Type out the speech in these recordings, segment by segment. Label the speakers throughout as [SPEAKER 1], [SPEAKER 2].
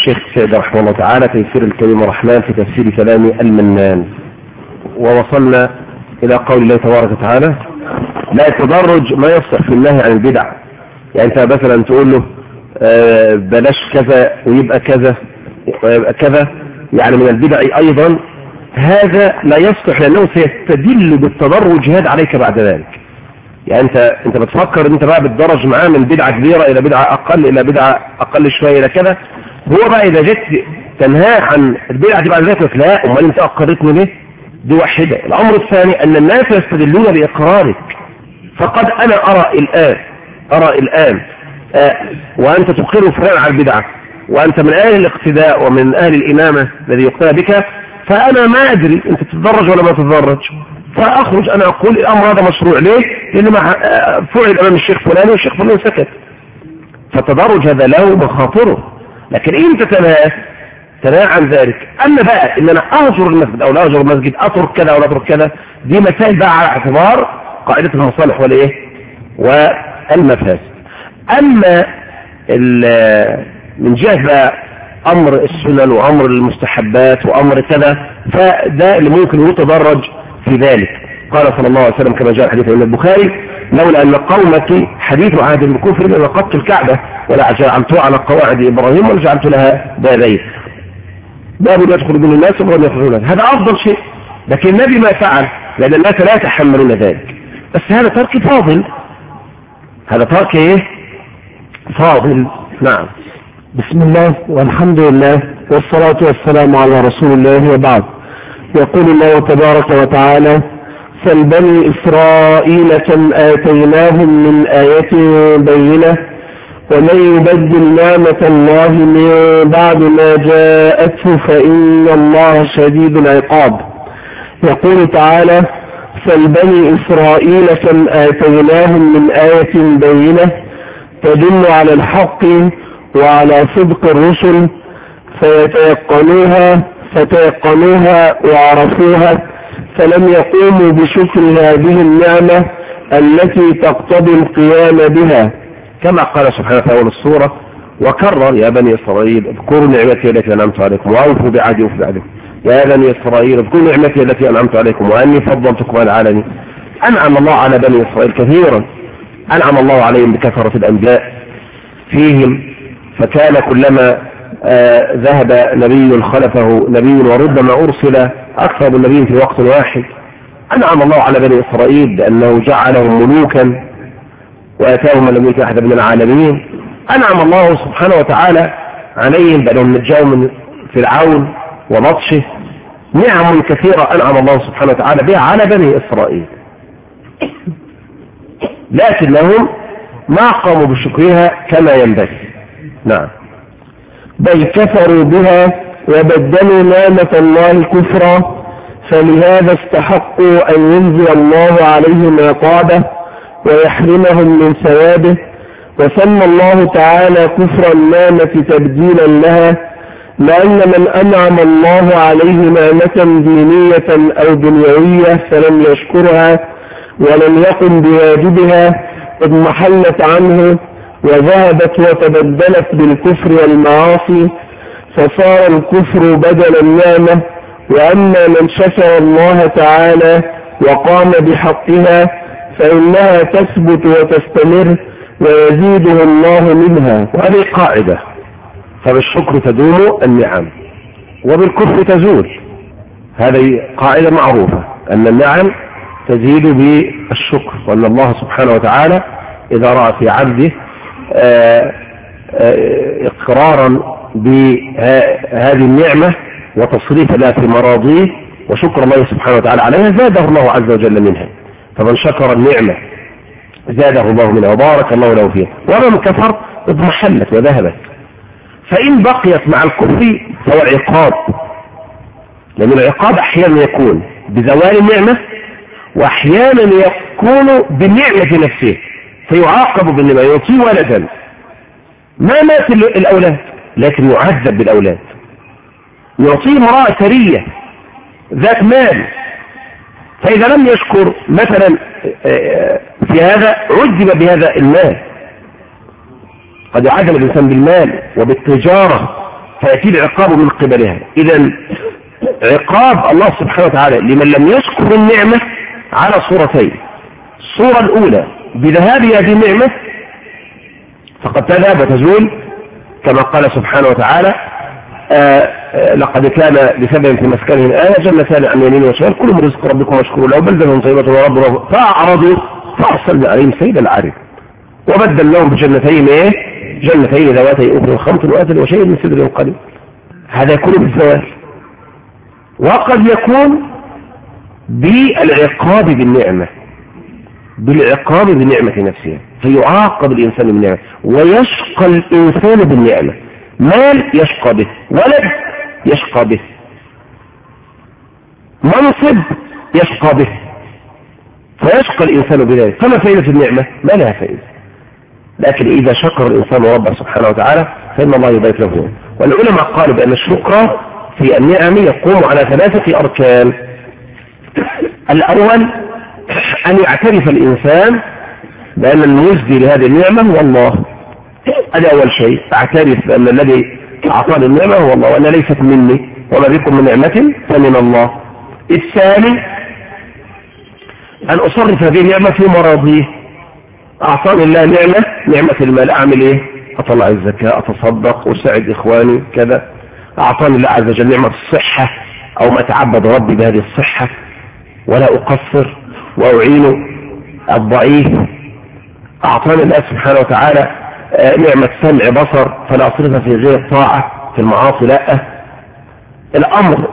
[SPEAKER 1] الشيخ سعد رحمه الله تعالى تيسير الكريم الرحمن في تفسير كلام المنان، ووصلنا إلى قول الله تبارك وتعالى: لا التدرج ما يفصح في النهي عن البدع. يعني أنت مثلا تقول له بلاش كذا ويبقى كذا ويبقى كذا، يعني من البدع أيضا، هذا لا يصلح لأنه سيستدل بالتدرج هذا عليك بعد ذلك. يعني انت بتفكر انت بقى بتدرج معاه من بدعة كبيرة الى بدعة اقل الى بدعة اقل شوية الى كذا. هو بقى اذا جيت تنهاه عن البدعة دي بعد ذلك، لا امال انت اقرتني ليه؟ دي واحدة. الامر الثاني ان الناس يستدلون باقرارك. فقد انا ارى الان وانت تقر فلان على البدعة، وانت من اهل الاقتداء ومن اهل الامامة الذي يقتدى بك، فانا ما ادري انت تتدرج ولا ما تتدرج، فأخرج أنا أقول الأمر هذا مشروع. ليه؟ لأنه فعل أمام الشيخ فلان والشيخ فلان سكت. فالتدرج هذا له مخاطره، لكن أنت تنهى عن ذلك. أما بقى إن أنا أهجر المسجد أو لا أهجر المسجد، أترك كذا أو لا أترك كذا، دي مسائل بقى على اعتبار قاعدة المصالح والإيه والمفاسد. أما من جهة بقى أمر السنن وأمر المستحبات وأمر كذا، فده اللي ممكن يتدرج في ذلك. قال صلى الله عليه وسلم كما جاء الحديث عند البخاري: لولا أن قومك حديث عهد بالكفر لنقضت الكعبة ولا جعلتها على قواعد إبراهيم ولا جعلت لها بابين، باب يدخل من الناس وباب يخرجون. هذا أفضل شيء، لكن النبي ما فعل لأن الناس لا يتحملون ذلك. بس هذا ترك فاضل، هذا ترك إيه؟ فاضل. نعم.
[SPEAKER 2] بسم الله والحمد لله والصلاة والسلام على رسول الله، وبعد. يقول الله تبارك وتعالى: فالبني إسرائيل كم آتيناهم من آية بينة ومن يبدل نعمة الله من بعد ما جاءته فإن الله شديد العقاب. يقول تعالى: فالبني إسرائيل كم آتيناهم من آية بينة تدل على الحق وعلى صدق الرسل فتيقنوها وعرفوها، فلم يقوموا بشكر هذه النعمة التي تقتضي القيام بها،
[SPEAKER 1] كما قال سبحانه في أول السورة: وكرر: يا بني إسرائيل اذكروا نعمتي التي أنعمت عليكم وأوفوا بعهدي أوف بعهدكم. يا بني إسرائيل اذكروا نعمتي التي أنعمت عليكم وأني فضلتكم على العالمين. أنعم الله على بني إسرائيل كثيرا، أنعم الله عليهم بكثرة الأنبياء فيهم، فكان كلما ذهب نبي خلفه نبي وربما أرسل أكثر من نبي في وقت واحد. أنعم الله على بني إسرائيل بأنه جعلهم ملوكا وآتاهم من لم يؤت أحد من العالمين. أنعم الله سبحانه وتعالى عليهم بأنهم نجاهم من فرعون وبطشه. نعم كثيرة أنعم الله سبحانه وتعالى بها على بني إسرائيل، لكنهم ما قاموا بشكرها كما ينبغي. نعم.
[SPEAKER 2] بل كفروا بها وبدلوا نعمة الله كفرا، فلهذا استحقوا أن ينزل الله عليهم عقابه ويحرمهم من ثوابه. وسمى الله تعالى كفر النعمة تبديلا لها، لأن من أنعم الله عليه نعمة دينية أو دنيوية فلم يشكرها ولم يقم بواجبها اضمحلت عنه وذهبت وتبدلت بالكفر والمعاصي، فصار الكفر بدل النعمة. وأما من شكر الله تعالى وقام بحقها فإنها تثبت وتستمر ويزيده الله منها.
[SPEAKER 1] وهذه قاعدة، فبالشكر تدوم النعم وبالكفر تزول. هذه قاعدة معروفة أن النعم تزيد بالشكر، وأن الله سبحانه وتعالى إذا رأى في عبده إقرارا بهذه النعمة وتصريف لها في مراضيه وشكر الله سبحانه وتعالى عليها زاده الله عز وجل منها. فمن شكر النعمة زاده الله منها وبارك الله له فيها، ومن كفر اضمحلت وذهبت. فإن بقيت مع الكفر فهو عقاب، لأن العقاب أحيانا يكون بزوال النعمة وأحيانا يكون بالنعمة نفسه، فيعاقب بالنعمة. يعطيه ولدا ما مات الأولاد لكن يعذب بالأولاد، يعطيه امرأة ثرية ذات مال، فإذا لم يشكر مثلا في هذا عذب بهذا المال. قد يعذب الإنسان بالمال وبالتجارة فيأتي العقاب من قبلها. إذا عقاب الله سبحانه وتعالى لمن لم يشكر النعمة على صورتين. الصورة الأولى بذهاب هذه النعمة فقد تذهب وتزول كما قال سبحانه وتعالى لقد كان لسبب في مسكنهم آية جنتان عن يمين وشمال كلوا من رزق ربكم واشكروا له بلدة طيبة ورب فأعرضوا فأرسلنا عليهم سيل العارض وبدلناهم بجنتين جنتين ذواتي أكل خمط وأثل وشيء من سدر قليل. هذا يكون بالزوال، وقد يكون بالعقاب بالنعمة، بالعقاب بالنعمة نفسها، فيعاقب الإنسان بالنعمة ويشقى الإنسان بالنعمة. مال يشقى به، ولد يشقى به، منصب يشقى به، فيشقى الإنسان بذلك. فما فائدة النعمة؟ ما لها فائدة. لكن إذا شكر الإنسان ربه سبحانه وتعالى فإن الله يضيف له. والعلماء قالوا بأن الشكر في النعم يقوم على 3 أركان. الأول أن يعترف الإنسان بأن المجدي لهذه النعمة هو الله. هذا أول شيء، أعترف بأن الذي أعطاني النعمة هو الله وأن ليست مني وما بكم من نعمة فمن الله. الثاني أن أصرف هذه النعمة في مراضيه. أعطاني الله نعمة المال، أعمل إيه؟ أطلع الزكاة، أتصدق، أساعد إخواني كذا. أعطاني الله عز وجل نعمة الصحة أو ما تعبد ربي بهذه الصحة ولا أقصر وأعين الضعيف. أعطاني الله سبحانه وتعالى نعمة سمع بصر فلا أصرفها في غير الطاعة في المعاصي لا. الأمر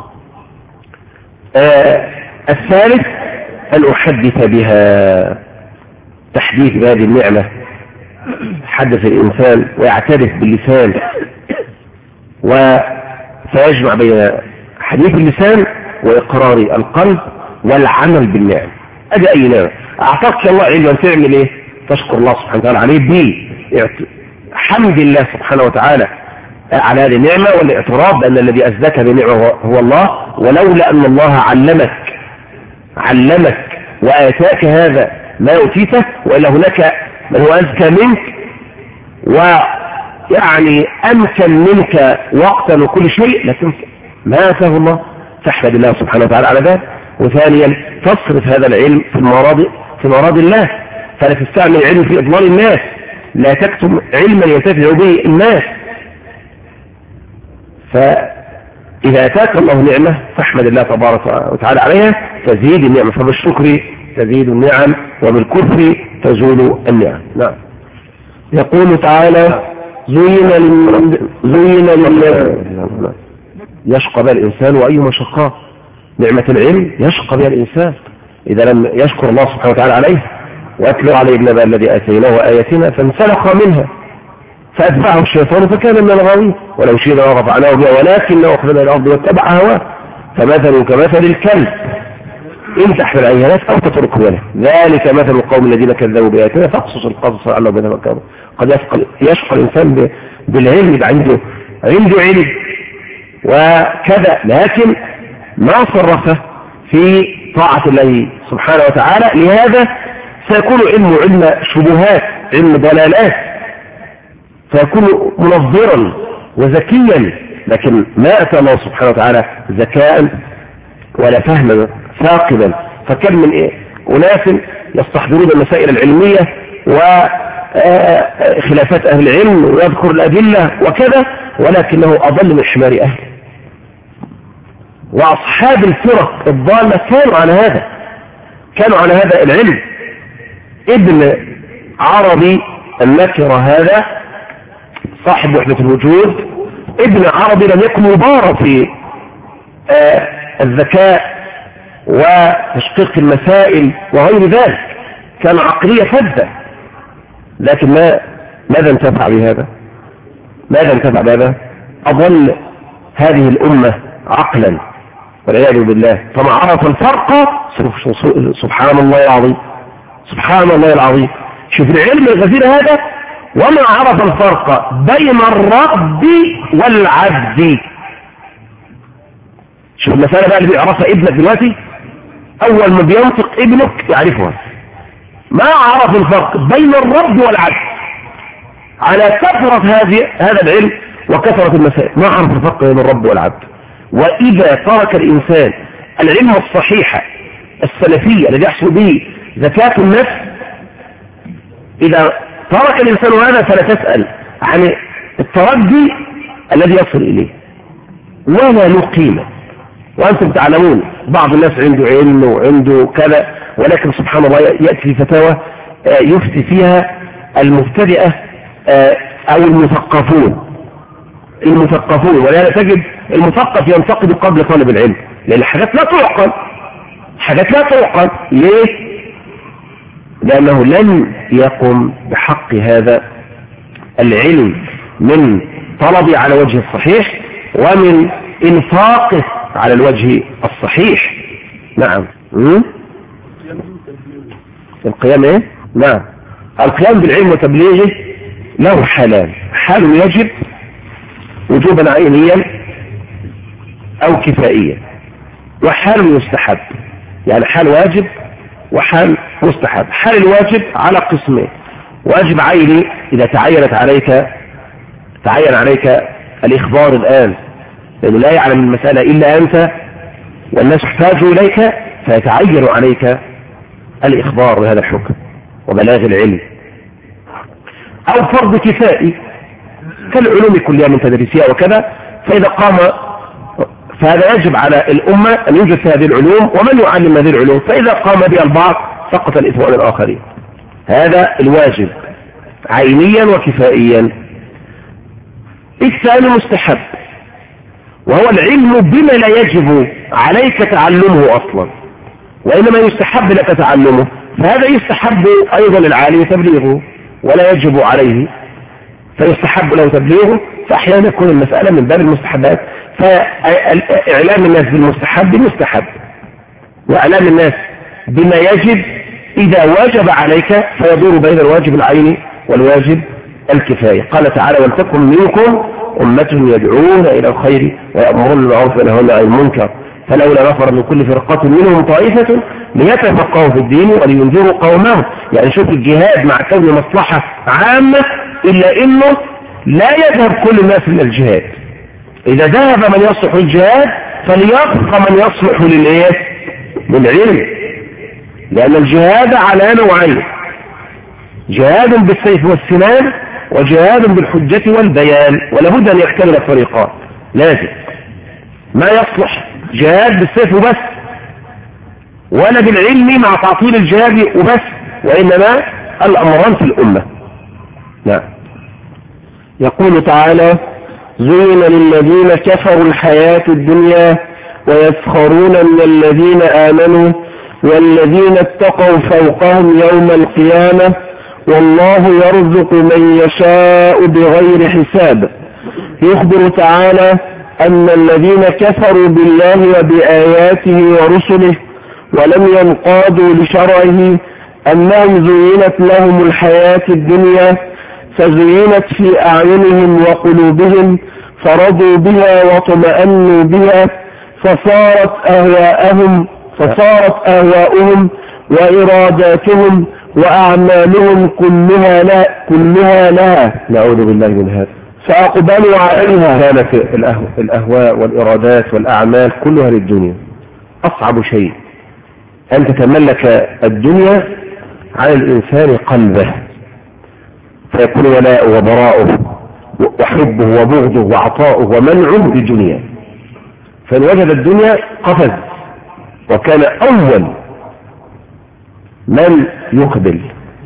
[SPEAKER 1] الثالث أن أحدث بها، تحديث بهذه النعمة، حدث الإنسان ويعترف باللسان فيجمع بين حديث اللسان وإقرار القلب والعمل بالنعم. أدي أي نعمة أعطاك الله علما تعمل إيه؟ تشكر الله سبحانه وتعالى عليه حمد الله سبحانه وتعالى على هذه النعمة والاعتراف بأن الذي أزدك بنعمة هو الله، ولولا أن الله علمك وآتاك هذا ما أوتيته وإلا هناك من هو أزكى منك ويعني أمكن منك وقتا وكل شيء، لكن ما آتاه الله، تحمد الله سبحانه وتعالى على ذلك. وثانيا تصرف هذا العلم في مراد الله، فلا تستعمل العلم في إضلال الناس، لا تكتم علما ينتفع به الناس. فإذا أتاك الله نعمة فاحمد الله تبارك وتعالى عليها تزيد النعمة، فبالشكر تزيد النعم وبالكفر تزول النعم. نعم.
[SPEAKER 2] يقول تعالى زين لله
[SPEAKER 1] يشقى بها الإنسان وأي مشقة. نعمة العلم يشقى بها الإنسان إذا لم يشكر الله سبحانه وتعالى عليه. واتلو عليه النبأ الذي آتيناه آياتنا فانسلخ منها فأتبعه الشيطان فكان من الغاوين ولو شئنا لرفعناه بها ولكنه أخذ إلى الأرض واتبع هواه فمثله كمثل الكلب إن تحمل عليه ناس أو تتركه له ذلك مثل القوم الذين كذبوا بآياتنا فاقصص القصص لعلهم يتفكرون. قد يشقى الإنسان بالعلم، يبقى عنده علم وكذا، لكن ما صرفه في طاعة الله سبحانه وتعالى. لهذا سيكون علم شبهات، علم ضلالات، فيكون منظرا وذكيا، لكن ما أتى الله سبحانه وتعالى ذكاء ولا فهما ثاقبا. فكم من أناس يستحضرون المسائل العلمية وخلافات أهل العلم ويذكر الأدلة وكذا، ولكنه أضل من حمار أهله. وأصحاب الفرق الضالة كانوا على هذا العلم. ابن عربي النكرة هذا صاحب وحدة الوجود، ابن عربي لم يكن مبارا في الذكاء وتشقيق المسائل وغير ذلك، كان عقلية فذة، لكن ماذا انتفع بهذا؟ أضل هذه الأمة عقلا والعياذ بالله. فما عرف الفرق سبحان الله العظيم. شوف العلم الغزير هذا، وما عرف الفرق بين الرب والعبد. شوف المسألة بقى اللي بيعرفها ابنك دلوقتي، أول ما بينطق ابنك يعرفها. ما عرف الفرق بين الرب والعبد على كثرة هذا العلم وكثرة المسائل ما عرف الفرق بين الرب والعبد. وإذا ترك الإنسان العلم الصحيحة السلفية الذي يحصل به زكاة النفس، إذا ترك الإنسان هذا فلا تسأل عن الترجي الذي يصل إليه ولا له قيمة. وأنتم تعلمون بعض الناس عنده علم وعنده كذا، ولكن سبحان الله يأتي فتاوى يفتي فيها المبتدئة أو المثقفون، ولهذا تجد المثقف ينتقد قبل طالب العلم، لأن حاجات لا تعقل. ليه؟ لأنه لن يقم بحق هذا العلم من طلبه على وجه الصحيح ومن إنفاقه على الوجه الصحيح. نعم. القيام ايه؟ نعم. القيام بالعلم وتبليغه له حالان: حال يجب وجوبا عينيا او كفائيا، وحال يستحب، يعني حال واجب وحال مستحب. حال الواجب على قسمين: واجب عيني اذا تعين عليك الاخبار الان، لانه لا يعلم المسألة الا انت والناس احتاجوا اليك، فيتعين عليك الإخبار بهذا الحكم وبلاغ العلم. أو فرض كفائي كالعلوم كلها من تدريسها وكذا، فهذا يجب على الأمة أن يوجد في هذه العلوم ومن يعلم هذه العلوم، فإذا قام بها البعض سقط الإثم عن الآخرين. هذا الواجب عينيا وكفائيا. الثاني مستحب، وهو العلم بما لا يجب عليك تعلمه أصلا، وإنما يستحب لك تعلمه، فهذا يستحب أيضا للعالم تبليغه ولا يجب عليه، فيستحب له تبليغه. فأحيانا يكون المسألة من باب المستحبات، فإعلام الناس بالمستحب مستحب، وإعلام الناس بما يجب إذا واجب عليك فيدور بين الواجب العيني والواجب الكفاية. قال تعالى: ولتكن منكم أمة يدعون إلى الخير ويأمرون بالمعروف وينهون عن المنكر فلولا نفر من كل فرقة منهم طائفة ليتفقهوا في الدين ولينذروا قومهم. يعني شوف الجهاد مع كون مصلحة عامة، إلا إنه لا يذهب كل الناس إلى الجهاد. إذا ذهب من يصلح للجهاد فليبقى من يصلح للعلم، لأن الجهاد على نوعين: جهاد بالسيف والسنان وجهاد بالحجة والبيان، ولابد أن يكتمل الطريقان. لازم ما يصلح جهاد بالسيف وبس ولا بالعلم مع تعطيل الجهاد وبس، وإنما الأمران في الأمة. نعم.
[SPEAKER 2] يقول تعالى: زين للذين كفروا الحياة الدنيا ويسخرون من الذين آمنوا والذين اتقوا فوقهم يوم القيامة والله يرزق من يشاء بغير حساب. يخبر تعالى أن الذين كفروا بالله وبآياته ورسله ولم ينقادوا لشرعه أنهم زينت لهم الحياة الدنيا فزينت في أعينهم وقلوبهم فرضوا بها واطمأنوا بها فصارت أهواؤهم وإراداتهم وأعمالهم كلها لها.
[SPEAKER 1] نعوذ بالله من هذا.
[SPEAKER 2] فأقبلوا عليها.
[SPEAKER 1] كانت الأهواء والإرادات والأعمال كلها للدنيا. أصعب شيء أن تتملك الدنيا على الإنسان قلبه، فيكون ولاءه وبراءه وحبه وبغضه وعطاؤه ومنعه للدنيا. فإن وجد الدنيا قفز، وكان أول من يقبل.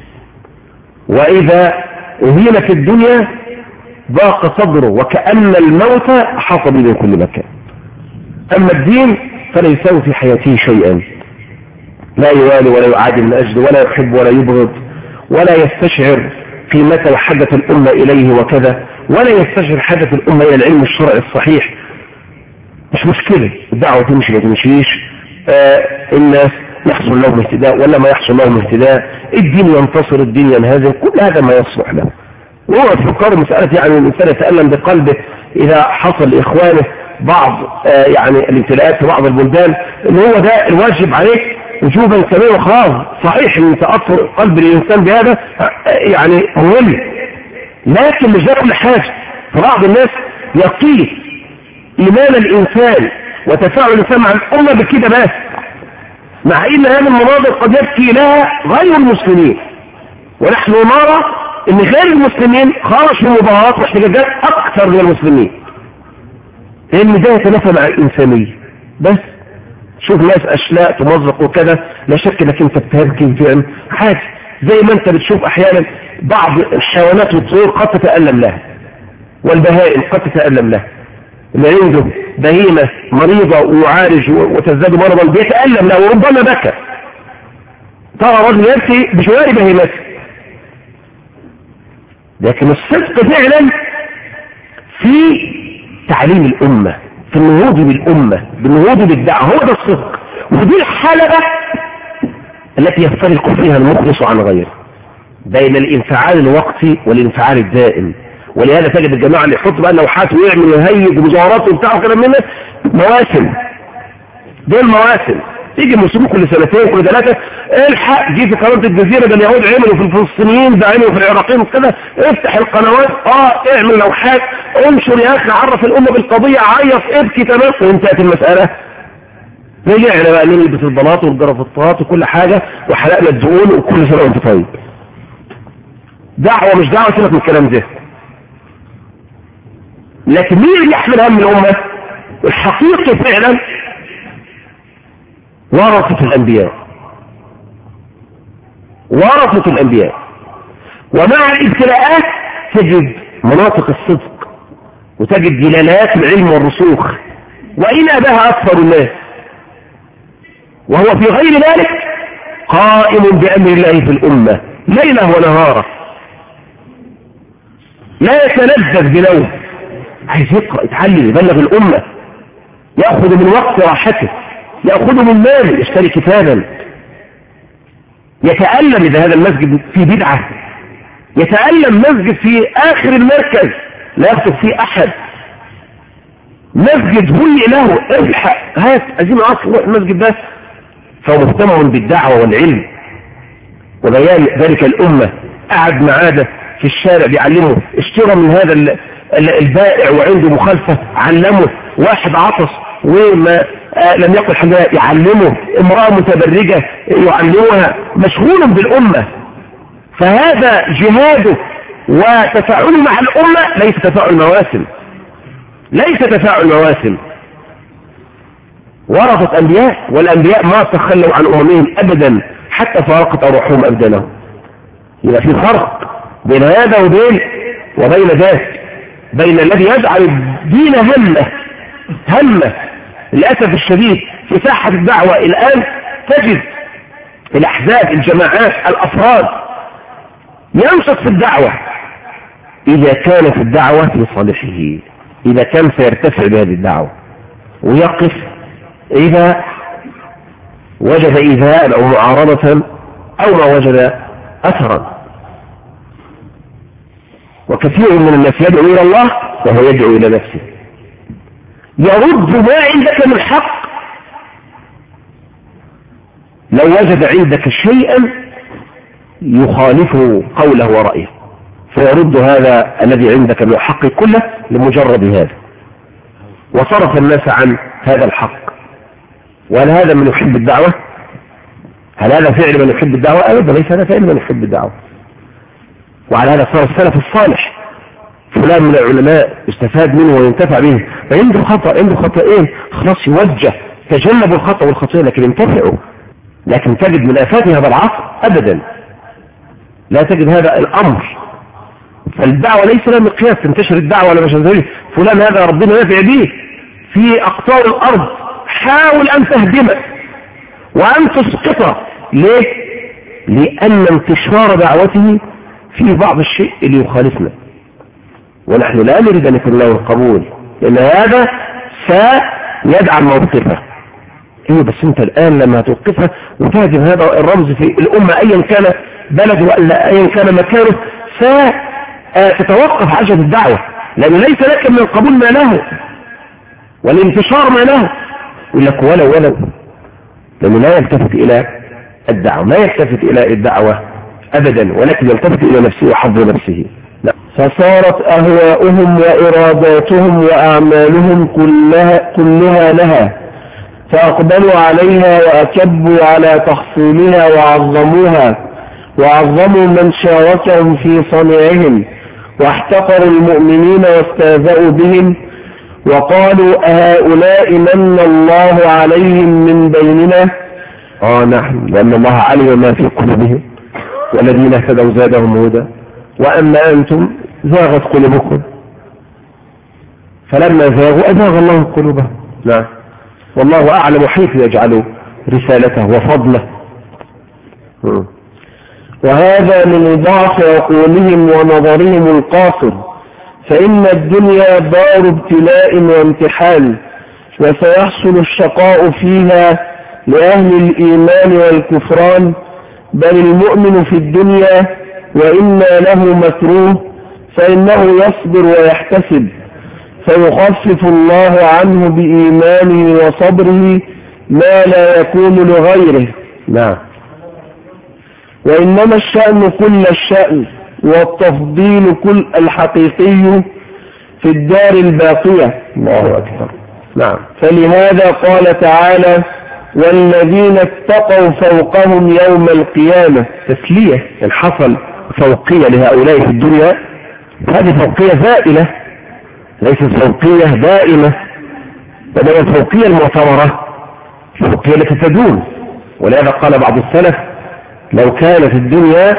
[SPEAKER 1] وإذا أهينت الدنيا ضاق صدره وكأن الموت حاط به من كل مكان. أما الدين فلا يساوي في حياته شيئا، لا يوالي ولا يعادل من أجله ولا يحب ولا يبغض ولا يستشعر قيمة وحاجة الأمة إليه وكذا، ولا يستشعر حاجة الأمة إلى العلم الشرعي الصحيح. مش مشكلة الدعوة تمشي ما تمشيش، الناس يحصل لهم اهتداء ولا ما يحصل لهم اهتداء، الدين ينتصر الدين ينهزم، كل هذا ما يصلح له. وهو تفكر مسألة يعني الإنسان يتألم بقلبه إذا حصل لإخوانه بعض يعني الابتلاءات في بعض البلدان، إن هو ده الواجب عليك وجوبا كبيرا خاص. صحيح ان تأثر قلب الإنسان بهذا يعني مهم، لكن مش ده كل حاجة. فبعض الناس يقيس إيمان الإنسان وتفاعل الإنسان مع الأمة بكده بس، مع إن هذه المناظر قد يبكي لها غير المسلمين، ونحن نرى إن غير المسلمين خرج في مظاهرات واحتجاجات أكثر من المسلمين، لأن ده يتنافى مع الإنسانية. بس شوف ناس أشلاء تمزق وكذا، لا شك انك انت بتبكي فعلا حاجة، زي ما انت بتشوف أحيانا بعض الحيوانات والطيور قد تتألم لها، والبهائم قد تتألم لها، اللي عنده بهيمة مريضة ويعالج وتزداد مرضا بيتألم لها وربما بكى. ترى رجل يبكي بجوار بهيمته، لكن الصدق فعلا في تعليم الأمة، في النهوض بالأمة، بالنهوض بالدعوة، هو ده الصدق. ودي الحلقة التي يفترق فيها المخلص عن غيره، بين الانفعال الوقتي والانفعال الدائم. ولهذا تجد الجماعة اللي يحط بقى لوحات ويعمل ويهيج ومظاهرات وبتاع وكلام منه، مواسم، دول مواسم. يجي المسلمين كل سنتين كل ثلاثة، الحق جي في قناة الجزيرة، ده اليهود عملوا في الفلسطينيين، ده عملوا في العراقيين وكذا، افتح القنوات، اعمل لوحات، انشر يا اخي، عرف الامة بالقضية، عيط، ابكي، تمام، وانتهت المسألة. رجعنا بقى نلبس البلاط والجرافطات وكل حاجة وحلقنا الدقون وكل سنة وانت طيب. دعوة مش دعوة، سيبك من الكلام ده. لكن مين اللي يحمل هم الأمة؟ الحقيقة فعلا ورثة الأنبياء، ورثة الأنبياء. ومع الابتلاءات تجد مناطق الصدق وتجد دلالات العلم والرسوخ، وإن أباها أكثر الناس، وهو في غير ذلك قائم بأمر الله في الأمة ليله ونهاره، لا يتلذذ بنوم، عايز يقرأ يتعلم يبلغ الأمة، يأخذ من وقت راحته، يأخذ من ماله يشتري كتابا، يتألم إذا هذا المسجد في بدعة، يتألم مسجد في آخر المركز لا يكتب فيه أحد، مسجد هي له الحق هات أزيم أصل المسجد ده، فهو مهتم بالدعوة والعلم وبيان ذلك الأمة. قعد معاده في الشارع بيعلمه، اشترى من هذا البائع وعنده مخالفة علمه، واحد عطس وما لم يقل حاجة يعلمه، امرأة متبرجة يعلمها، مشغول بالأمة. فهذا جهاده وتفاعله مع الأمة ليس تفاعل مواسم، ليس تفاعل مواسم. ورثة أنبياء، والأنبياء ما تخلوا عن أممهم أبدا حتى فارقت أروحهم أبدانهم. يبقى في فرق بين هذا وبين ذاك، بين الذي يجعل الدين همة. للأسف الشديد في ساحة الدعوة الآن تجد الأحزاب، الجماعات، الأفراد ينشط في الدعوة إذا كانت الدعوة في صالحه، إذا كان سيرتفع بهذه الدعوة، ويقف إذا وجد إيذاء أو معارضة أو ما وجد أثرا. وكثير من الناس يدعو إلى الله وهو يدعو إلى نفسه، يرد ما عندك من حق. لو وجد عندك شيئا يخالفه قوله ورأيه فيرد هذا الذي عندك من الحق كله لمجرد هذا، وصرف الناس عن هذا الحق. وهل هذا من يحب الدعوة؟ هل هذا فعل من يحب الدعوة؟ أبدا، ليس هذا فعل من يحب الدعوة. وعلى هذا صار السلف الصالح، فلان من العلماء يستفاد منه وينتفع به، فعنده خطأ، عنده خطأين، خلاص يوجه، تجنبوا الخطأ والخطأ لكن انتفعوا. لكن تجد من آفات هذا العصر أبدا لا تجد هذا الأمر. فالدعوة ليس لها مقياس، تنتشر الدعوة ولا مش هنزل فلان هذا ربنا ينفع به في أقطار الأرض، حاول أن تهدمه وأن تسقطه. ليه؟ لأن انتشار دعوته في بعض الشيء اللي يخالفنا، ونحن لا نريد أن يكون له القبول، لأن هذا سيدعم موقفه. إيه بس أنت الآن لما توقفها وتهدم هذا الرمز في الأمة أيا كان بلده ولا أيا كان مكانه، ستتوقف عجلة الدعوة، لأنه ليس لك من القبول ما له والانتشار ما له. يقول لك ولو لأنه لا يلتفت إلى الدعوة، لا يلتفت إلى الدعوة أبدا، ولكن يلتفت إلى نفسه وحظ نفسه.
[SPEAKER 2] فصارت أهواؤهم وإراداتهم وأعمالهم كلها لها، فأقبلوا عليها وأكبوا على تحصيلها وعظموا من شاركهم في صنيعهم، واحتقروا المؤمنين واستهزأوا بهم، وقالوا أهؤلاء من الله عليهم من بيننا.
[SPEAKER 1] نعم، لأن الله علم ما في قلوبهم، والذين اهتدوا زادهم هدى، وأما أنتم زاغت قلوبكم، فلما زاغوا أزاغ الله قلوبهم. نعم، والله أعلم حيث يجعل رسالته وفضله.
[SPEAKER 2] وهذا من ضعف عقولهم ونظرهم القاصر، فإن الدنيا دار ابتلاء وامتحان، وسيحصل الشقاء فيها لأهل الإيمان والكفران، بل المؤمن في الدنيا وإنا له مكروه فإنه يصبر ويحتسب، فيخفف الله عنه بإيمانه وصبره ما لا يكون لغيره.
[SPEAKER 1] نعم.
[SPEAKER 2] وإنما الشأن كل الشأن، والتفضيل كل الحقيقي في الدار الباقية.
[SPEAKER 1] الله أكبر. نعم.
[SPEAKER 2] فلهذا قال تعالى: والذين اتقوا فوقهم يوم القيامة.
[SPEAKER 1] تسلية. إن حصل فوقية لهؤلاء في الدنيا، هذه فوقية زائلة ليست فوقية دائمة، وإنما الفوقية المعتبرة الفوقية التي تدوم. ولهذا قال بعض السلف: لو كانت الدنيا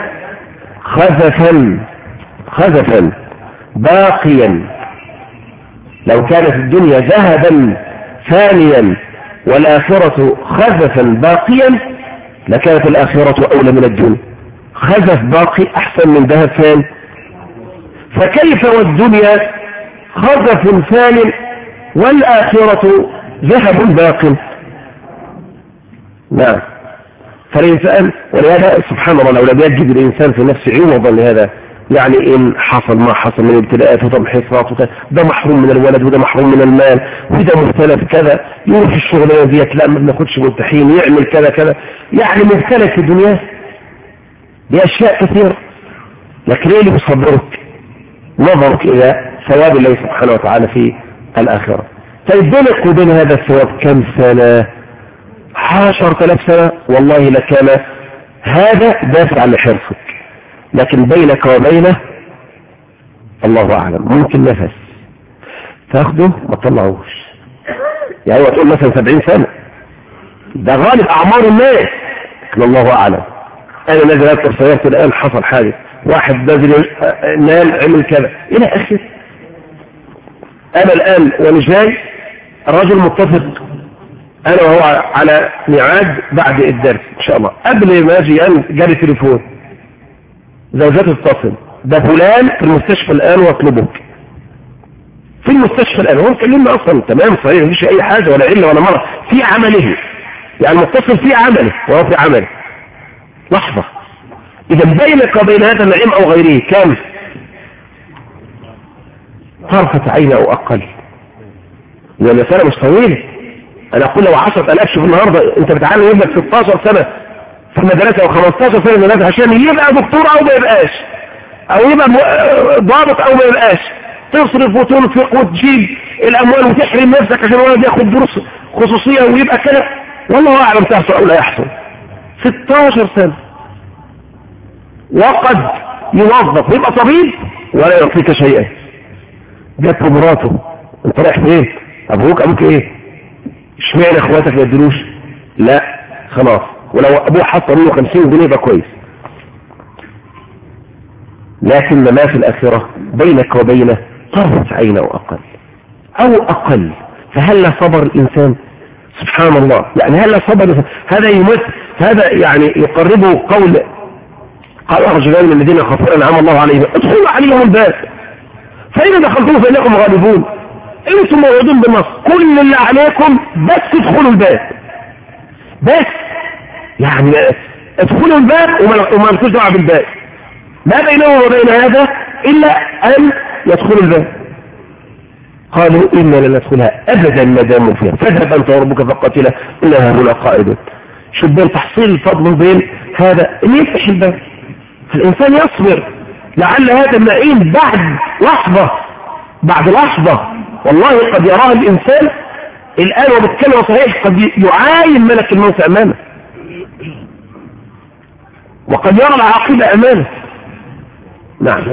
[SPEAKER 1] خزفا باقيا، لو كانت الدنيا ذهبا ثانيا والآخرة خزفا باقيا، لكانت الآخرة أولى من الدنيا. خزف باقي أحسن من ذهب ثاني، فكيف والدنيا خزف ثاني والآخرة ذهب باقي؟ نعم. فالإنسان، ولهذا سبحان الله لو لم يجد الإنسان في نفسه عوضا لهذا، يعني إن حصل ما حصل من ابتلاءات وتمحيصات، ده محروم من الولد وده محروم من المال وده مختلف كذا، يروح الشغلانة ديت لا ما بناخدش ملتحين، يعمل كذا كذا، يعني مختلف في الدنيا بأشياء كثيرة. لكن ايه اللي بيصبرك؟ نظرك إلى ثواب الله سبحانه وتعالى في الآخرة. طيب بينك وبين هذا الثواب كم سنة؟ 10,000 سنة، والله لكان هذا دافع لحرصك، لكن بينك وبينه الله أعلم ممكن نفس تاخده ما تطلعوش. يعني هو تقول مثلا 70 سنة، ده غالب أعمار الناس، لكن الله أعلم. أنا نازل أكتر سيارتي الآن حصل حاجة، واحد نازل نام عمل كذا إلى آخر. أنا الآن وأنا جاي الرجل متفق أنا وهو على ميعاد بعد الدرس إن شاء الله. قبل ما أجي جالي تليفون، زوجته تتصل: ده فلان في المستشفى الآن واطلبك. في المستشفى الآن، هو مكلمنا أصلا تمام صحيح، مفيش أي حاجة ولا علة ولا مرض، في عمله، يعني متصل في عمله وهو في عمله. لحظة، إذا بينك وبين هذا النعيم أو غيره كم؟ طرفة عين أو أقل. يعني سنة مش طويلة. أنا أقول لو 10,000 شوف النهاردة أنت بتعلم ابنك 16 سنة في المدرسة أو 15 سنة في المدرسة عشان يبقى دكتور أو ما يبقاش، أو يبقى ضابط أو ما يبقاش، تصرف وتنفق وتجيب الأموال وتحرم نفسك عشان الولد ياخد دروس خصوصية ويبقى كده، والله أعلم تحصل أو لا يحصل. 16 سنة، وقد يوظف ويبقى طبيب ولا يعطيك شيئا. جت مراته: أنت رايح فين؟ أبوك إيه؟ اشمعنى اخواتك ما يدلوش؟ لا خلاص، ولو ابوه حط منه 50 جنيه يبقى كويس. لكن ما في الآخرة بينك وبينه طرفة عين أو أقل. فهل صبر الإنسان؟ سبحان الله، يعني هل صبر؟ هذا يمثل، هذا يعني يقربه قال رجلان من الذين خافوا أنعم الله عليهم: ادخلوا عليهم الباب فإذا دخلتم فإنكم غالبون. انتم موعودون بالنصر، كل اللي عليكم بس ادخلوا الباب، بس يعني ادخلوا الباب وما لكوش دعوه بالباب، ما بينهم وبين هذا الا ان يدخلوا الباب. قالوا انا لن ندخلها ابدا ما داموا فيها، فاذهب انت وربك فقاتلا انها هنا قائد. شوف بين تحصيل الفضل بين هذا اللي يفتح الباب. فالانسان يصبر لعل هذا النعيم بعد لحظة والله قد يراها الإنسان الآن وبالكلمة صحيح، قد يعاين ملك الموت أمامه وقد يرى العاقبة أمامه. نعم.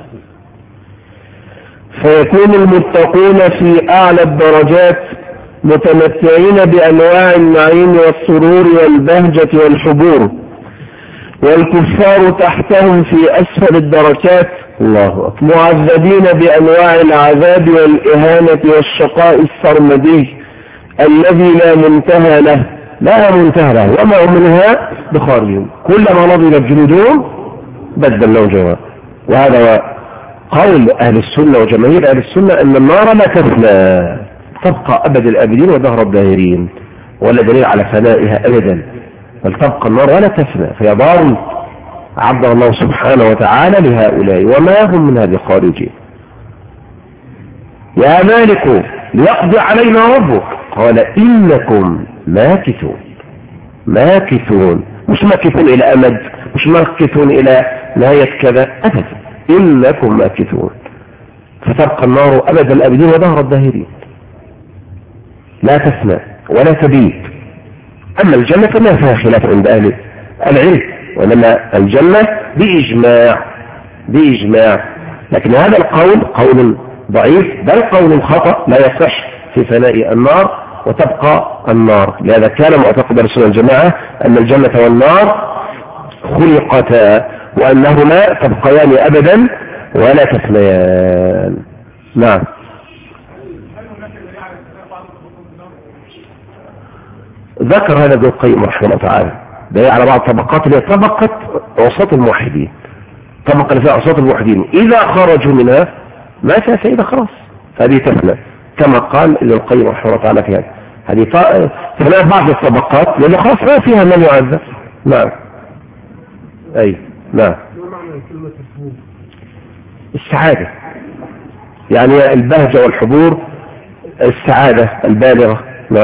[SPEAKER 2] فيكون المتقون في أعلى الدرجات متمتعين بأنواع النعيم والسرور والبهجة والحبور، والكفار تحتهم في أسفل الدركات
[SPEAKER 1] الله أكبر
[SPEAKER 2] معذبين بأنواع العذاب والإهانة والشقاء السرمدي الذي لا منتهى له
[SPEAKER 1] وما هم منها بخارجين، كلما نضجت جلودهم بدلناهم جواب. وهذا هو قول أهل السنة وجماهير أهل السنة أن النار لا تفنى، تبقى أبد الآبدين ودهر الداهرين، ولا دليل على فنائها أبدا، بل تبقى النار ولا تفنى، فهي دار عبد الله سبحانه وتعالى لهؤلاء وما هم منها بخارجين. يا مالك ليقضي علينا ربك، قال إنكم ماكثون، مش ماكثون إلى أمد، مش ماكثون إلى نهاية كذا أبدا، إنكم ماكثون. فتبقى النار أبد الآبدين ودهر الداهرين، لا تفنى ولا تبيد. أما الجنة فما فيها خلاف عند أهل العلم، وإنما الجنة بإجماع، لكن هذا القول قول ضعيف، بل قول خطأ لا يصح في فناء النار وتبقى النار. لهذا كان معتقد رسول الجماعة أن الجنة والنار خلقتا وأنهما تبقيان أبدا ولا تفنيان. نعم. ذكر هذا ابن القيم رحمه الله تعالى ده على بعض الطبقات اللي هي طبقة عصاة الموحدين، طبقة اللي فيها عصاة الموحدين إذا خرجوا منها ما فيها فإذا خلاص هذه تفنى، كما قال ابن القيم رحمه الله تعالى في هذه فناء بعض الطبقات لأنه خلاص ما فيها من يعذب. نعم. نعم. السعادة يعني البهجة والحبور، السعادة البالغة.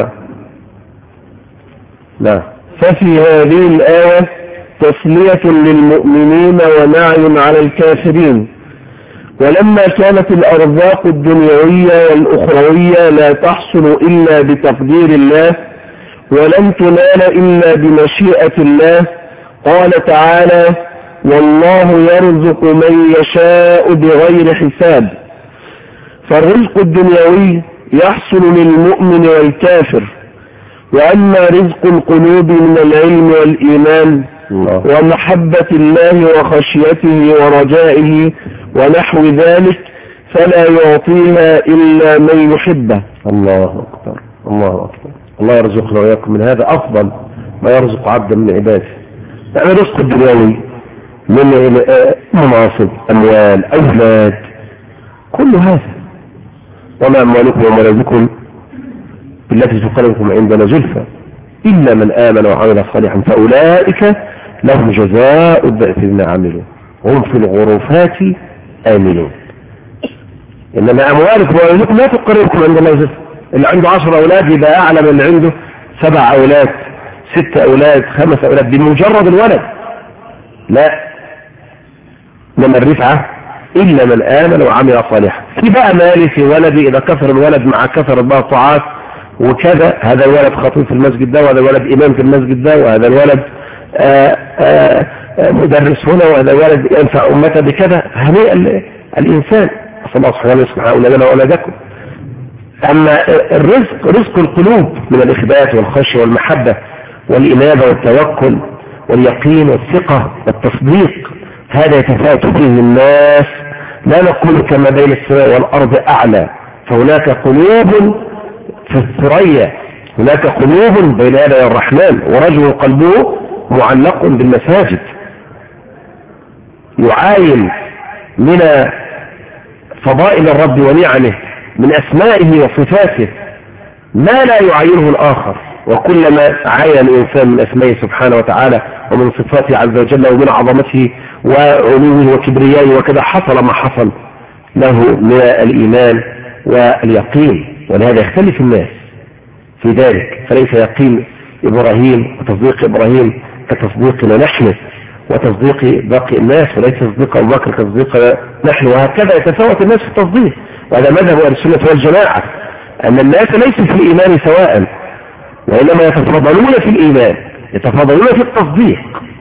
[SPEAKER 1] لا.
[SPEAKER 2] ففي هذه الآية تسلية للمؤمنين ونعي على الكافرين، ولما كانت الأرزاق الدنيوية والأخروية لا تحصل إلا بتقدير الله ولن تنال إلا بمشيئة الله، قال تعالى: والله يرزق من يشاء بغير حساب. فالرزق الدنيوي يحصل للمؤمن والكافر، وأما رزق القلوب من العلم والإيمان ومحبة الله وخشيته ورجائه ونحو ذلك فلا يعطيها إلا من يحبه.
[SPEAKER 1] الله أكبر. الله يرزقنا وإياكم من هذا أفضل ما يرزق عبدا من عباده. يعني رزق الدنيوي من مناصب، أموال، أولاد، كل هذا. وما أموالكم وأولادكم التي تقربكم عندنا زلفى إلا من آمن وعمل صالحا فأولئك لهم جزاء الضعف بما عملوا هم في الغرفات آمنون. إنما أموالكم وأولادكم لا تقربكم عندنا زلفى. اللي عنده 10 أولاد يبقى أعلى من اللي عنده 7 أولاد 6 أولاد 5 أولاد بمجرد الولد. لا، إنما الرفعة إلا من آمن وعمل صالحا. في بقى مالي في ولدي إذا كثر الولد مع كثر الطاعات وكذا، هذا الولد خطيب في المسجد ده، وهذا الولد إمام في المسجد ده، وهذا الولد مدرس هنا، وهذا الولد ينفع أمته بكذا. هنيئا الإنسان، أصلا الله سبحانه يسمع أولادنا وأولادكم. أما الرزق رزق القلوب من الإخبات والخشية والمحبة والإنابة والتوكل واليقين والثقة والتصديق، هذا يتفاوت فيه الناس. لا نقول كما بين السماء والأرض أعلى، فهناك قلوب في الثريا، هناك قلوب بين يدي الرحمن، ورجل قلبه معلق بالمساجد يعاين من فضائل الرب ونعمه من أسمائه وصفاته ما لا يعاينه الآخر. وكلما عاين الإنسان من أسمائه سبحانه وتعالى ومن صفاته عز وجل ومن عظمته وعلوه وكبريائه وكذا، حصل ما حصل له من الإيمان واليقين. ولهذا يختلف الناس في ذلك، فليس يقين إبراهيم وتصديق إبراهيم كتصديقنا نحن، وتصديق باقي الناس، وليس تصديق أبو بكر كتصديق نحن، وهكذا يتفاوت الناس في التصديق. وهذا مذهب أهل السنة والجماعة، أن الناس ليسوا في الإيمان سواء، وإنما يتفاضلون في الإيمان، يتفاضلون في التصديق.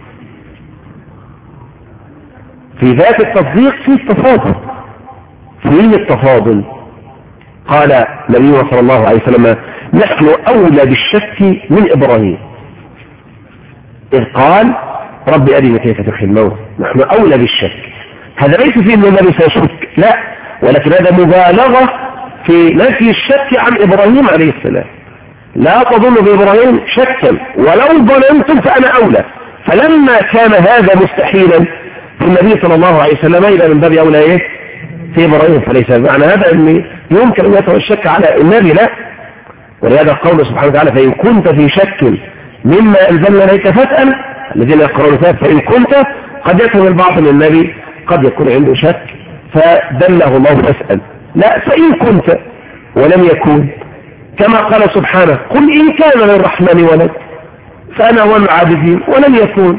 [SPEAKER 1] في ذات التصديق فيه التفاضل، فيه التفاضل. قال نبينا صلى الله عليه وسلم: نحن أولى بالشك من إبراهيم، إذ قال: رب أرني كيف تحيي الموت. نحن أولى بالشك. هذا ليس فيه أن النبي سيشك، لا، ولكن هذا مبالغة في نفي الشك عن إبراهيم عليه السلام. لا تظن بإبراهيم شكا، ولو ظننتم فأنا أولى. فلما كان هذا مستحيلا في النبي صلى الله عليه وسلم، إذا من باب أولى إيه في إبراهيم. فليس معنى هذا أن يمكن أن يتوى الشك على النبي، لا. ولهذا قول سبحانه وتعالى: فإن كنت في شك مما أنزلنا إليك فاسأل الذين يقرؤون الكتاب. فإن كنت، قد يكون البعض من النبي قد يكون عنده شك فدله الله فاسأل، لا، فإن كنت ولم يكون، كما قال سبحانه: قل إن كان للرحمن ولد فأنا هو العابدين، ولم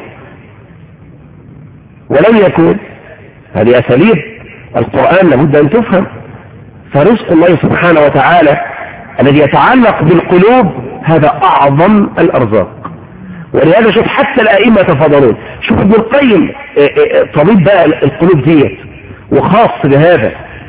[SPEAKER 1] يكون. هذه أساليب القرآن لابد أن تفهم. فرزق الله سبحانه وتعالى الذي يتعلق بالقلوب هذا أعظم الأرزاق. ولهذا شوف حتى الأئمة تفضلون. شوف ابن القيم طبيب بقى القلوب ديت وخاص بهذا.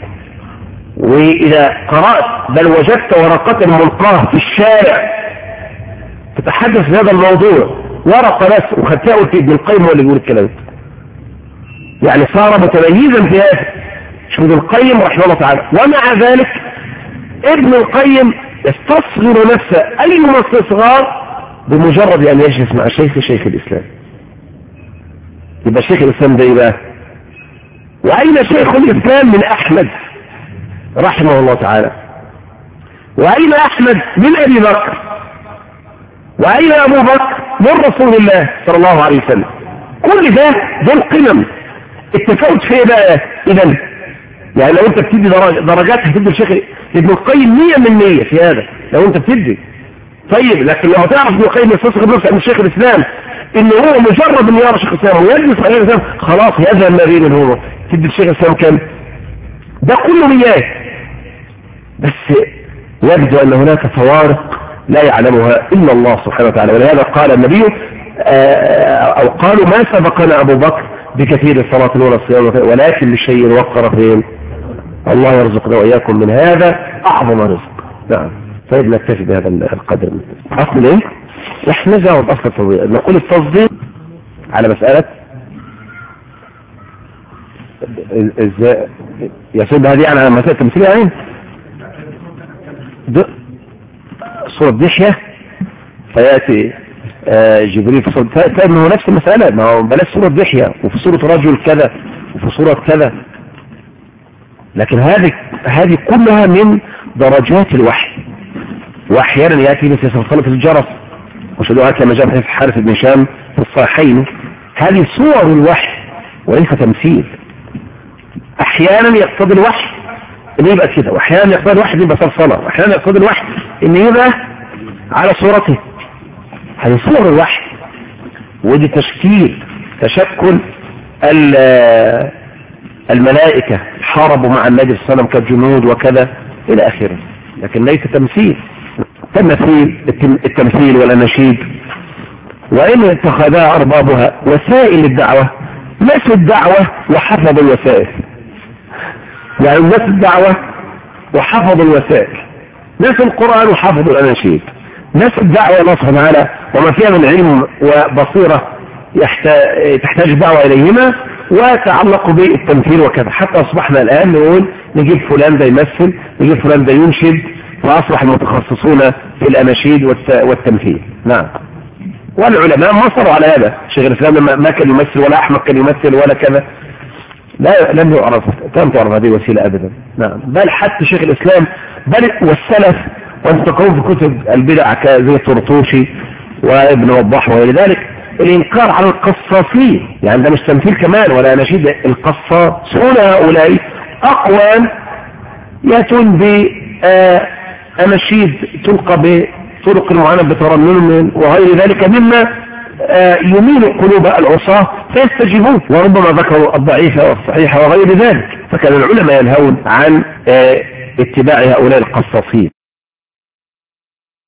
[SPEAKER 1] وإذا قرأت بل وجدت ورقة ملقاة في الشارع تتحدث بهذا الموضوع، ورقة بس، وخدتها قلت ابن القيم هو اللي بيقول الكلام، يعني صار متميزا في هذا. شوف ابن القيم رحمه الله تعالى. ومع ذلك ابن القيم يستصغر نفسه أي استصغار بمجرد أن يجلس مع شيخ الإسلام. يبقى شيخ الإسلام ده يبقى، وأين شيخ الإسلام من أحمد رحمه الله تعالى؟ وأين أحمد من أبي بكر؟ وأين أبو بكر من رسول الله صلى الله عليه وسلم؟ كل ده دول قمم. التفاوت في ايه بقى إذن؟ يعني لو انت بتدي درجات هتدي الشيخ ابن القيم 100% في هذا لو انت بتدي. طيب لكن لو تعرف ابن القيم يستصغر نفسه عن شيخ الإسلام انه هو مجرد ان يرى شيخ الإسلام ويجلس على الإسلام خلاص يذهب النبي من هو تدي الشيخ الإسلام كم؟ ده كله مياه. بس يبدو ان هناك فوارق لا يعلمها الا الله سبحانه وتعالى. ولهذا قال النبي او قالوا: ما سبقنا ابو بكر بكثير الصلاة الأولى الصيام، ولكن لشيء وقر فين. الله يرزقنا وإياكم من هذا أعظم رزق. نعم. طيب نكتفي بهذا القدر. أصل إيه؟ إحنا نجاوب أصل التصديق. نقول التصديق على مسألة إزاي يسود هذه على مسألة تمثيل يعني صورة دحية فيأتي جبريل في صورة فإنه هو نفس المسألة. ما هو بلاش صورة دحية وفي صورة رجل كذا وفي صورة كذا. لكن هذه كلها من درجات الوحي. وأحيانا يأتي مثل صلصلة الجرس وشدوها كما جاء في حارث بن هشام في الصحيحين. هذه صور الوحي وليس تمثيل. أحيانا يقتضي الوحي إن يبقى كده، وأحيانا يقتضي الوحي إن يبقى صلصلة، وأحيانا يقتضي الوحي إن يبقى على صورته. هذه صور الوحي، ودي تشكل الملائكة حاربوا مع النبي صلى الله عليه وسلم كجنود وكذا إلى آخره. لكن ليس تمثيل. التمثيل والأناشيد وإن اتخذها أربابها وسائل الدعوة. ناس الدعوة وحفظوا الوسائل، يعني ناس الدعوة وحفظوا الوسائل، ناس القرآن وحفظوا الأناشيد. ناس الدعوة الله سبحانه وتعالى وما فيها من علم وبصيرة تحتاج الدعوة إليهما وتعلقوا بالتمثيل وكذا. حتى أصبحنا الآن نقول نجيب فلان ده يمثل، نجيب فلان ده ينشد، فأصبح المتخصصون في الأناشيد والتمثيل. نعم. والعلماء مصروا على هذا. شيخ الإسلام ما كان يمثل ولا أحمد كان يمثل ولا كذا، لا لم يعرف، لم تعرف هذه وسيلة أبدا. نعم. بل حتى شيخ الإسلام بل والسلف وانت تقوم في كتب البدع زي الطرطوشي وابن وضاح وغير ذلك الإنكار على القصاصين. يعني ده مش تمثيل كمان ولا أناشيد. القصاصون هؤلاء أقوام يأتون بأناشيد تلقى بطرق معينة بترنم وغير ذلك مما
[SPEAKER 2] يميل قلوب العصاة فيستجيبون، وربما ذكروا الضعيف والصحيح وغير ذلك. فكان العلماء ينهون عن اتباع هؤلاء القصاصين.